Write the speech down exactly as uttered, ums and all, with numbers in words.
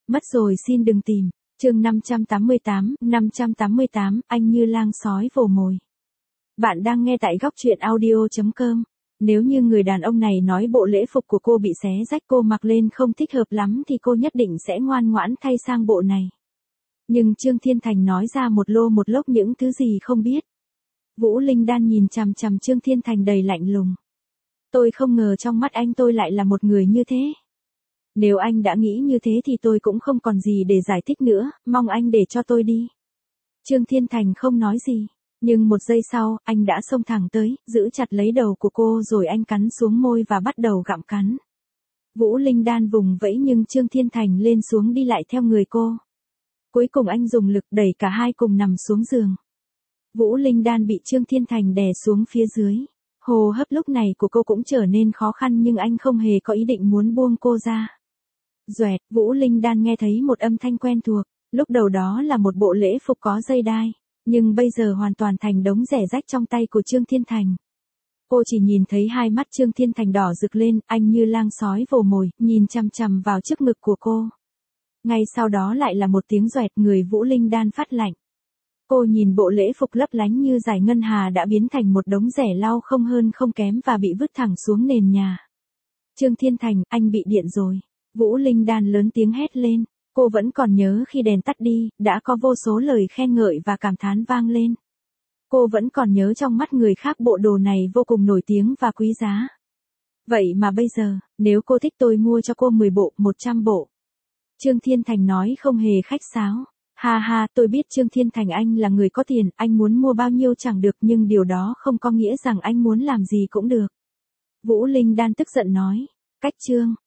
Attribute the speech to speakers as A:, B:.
A: Mất rồi xin đừng tìm. Chương năm trăm tám mươi tám, năm trăm tám mươi tám, anh như lang sói vồ mồi. Bạn đang nghe tại góc truyện audio chấm com. Nếu như người đàn ông này nói bộ lễ phục của cô bị xé rách cô mặc lên không thích hợp lắm thì cô nhất định sẽ ngoan ngoãn thay sang bộ này. Nhưng Trương Thiên Thành nói ra một lô một lốc những thứ gì không biết. Vũ Linh Đan nhìn chằm chằm Trương Thiên Thành đầy lạnh lùng. Tôi không ngờ trong mắt anh tôi lại là một người như thế. Nếu anh đã nghĩ như thế thì tôi cũng không còn gì để giải thích nữa, mong anh để cho tôi đi. Trương Thiên Thành không nói gì, nhưng một giây sau, anh đã xông thẳng tới, giữ chặt lấy đầu của cô rồi anh cắn xuống môi và bắt đầu gặm cắn. Vũ Linh Đan vùng vẫy nhưng Trương Thiên Thành lên xuống đi lại theo người cô. Cuối cùng anh dùng lực đẩy cả hai cùng nằm xuống giường. Vũ Linh Đan bị Trương Thiên Thành đè xuống phía dưới. Hô hấp lúc này của cô cũng trở nên khó khăn nhưng anh không hề có ý định muốn buông cô ra. Doẹt, Vũ Linh Đan nghe thấy một âm thanh quen thuộc, lúc đầu đó là một bộ lễ phục có dây đai, nhưng bây giờ hoàn toàn thành đống rẻ rách trong tay của Trương Thiên Thành. Cô chỉ nhìn thấy hai mắt Trương Thiên Thành đỏ rực lên, anh như lang sói vồ mồi, nhìn chằm chằm vào trước ngực của cô. Ngay sau đó lại là một tiếng doẹt, người Vũ Linh Đan phát lạnh. Cô nhìn bộ lễ phục lấp lánh như dải ngân hà đã biến thành một đống rẻ lau không hơn không kém và bị vứt thẳng xuống nền nhà. Trương Thiên Thành, anh bị điện rồi. Vũ Linh Đan lớn tiếng hét lên. Cô vẫn còn nhớ khi đèn tắt đi, đã có vô số lời khen ngợi và cảm thán vang lên. Cô vẫn còn nhớ trong mắt người khác bộ đồ này vô cùng nổi tiếng và quý giá. Vậy mà bây giờ, nếu cô thích tôi mua cho cô mười bộ, một trăm bộ. Trương Thiên Thành nói không hề khách sáo. Ha ha, tôi biết Trương Thiên Thành anh là người có tiền, anh muốn mua bao nhiêu chẳng được nhưng điều đó không có nghĩa rằng anh muốn làm gì cũng được. Vũ Linh Đan tức giận nói. Cách Trương